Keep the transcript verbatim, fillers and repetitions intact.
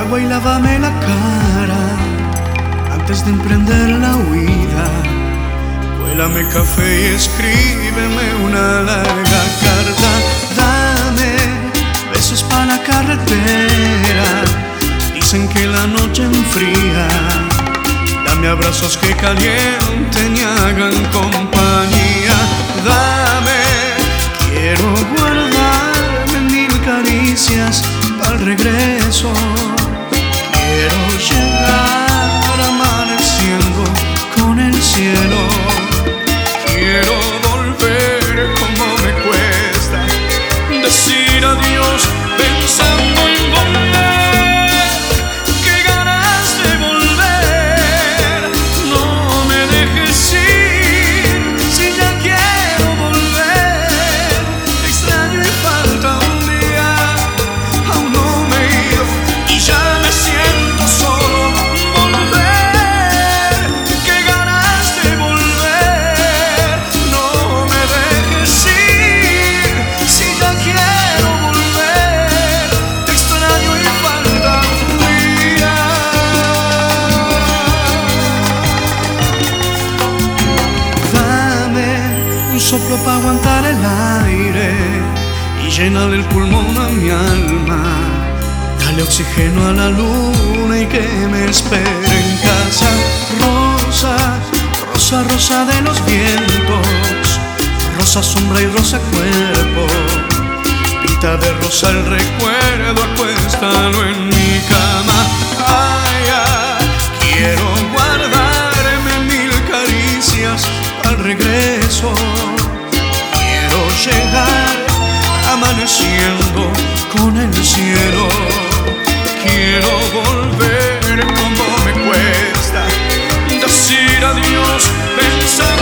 agua y lávame la cara antes de emprender la huida. Cuélame café y escríbeme una larga carta. Dame besos para la carretera, dicen que la noche enfría. Dame abrazos que calienten y hagan compañía. Dame, quiero guardarme mil caricias para el regreso. Quiero llegar amaneciendo con el cielo. Quiero volver como me cuesta decir adiós pensando en volver. Qué ganas de volver. No me dejes ir si ya quiero volver. Te extraño y falta un día. Aún no me he ido y ya me siento solo. Volver. Qué ganas de volver. No me dejes ir si ya quiero volver. Te extraño y falta un día. Dame un soplo para aguantar el aire y llenar el pulmón a mi alma. Dale oxígeno a la luna y que me espere en casa. Rosa, rosa, rosa de los vientos, rosa sombra y rosa cuerpo. Pinta de rosa el recuerdo, acuéstalo en mi cama. Ay, ay, quiero guardarme mil caricias al regreso. Quiero llegar amaneciendo con el cielo. Quiero volver como me cuesta decir adiós pensando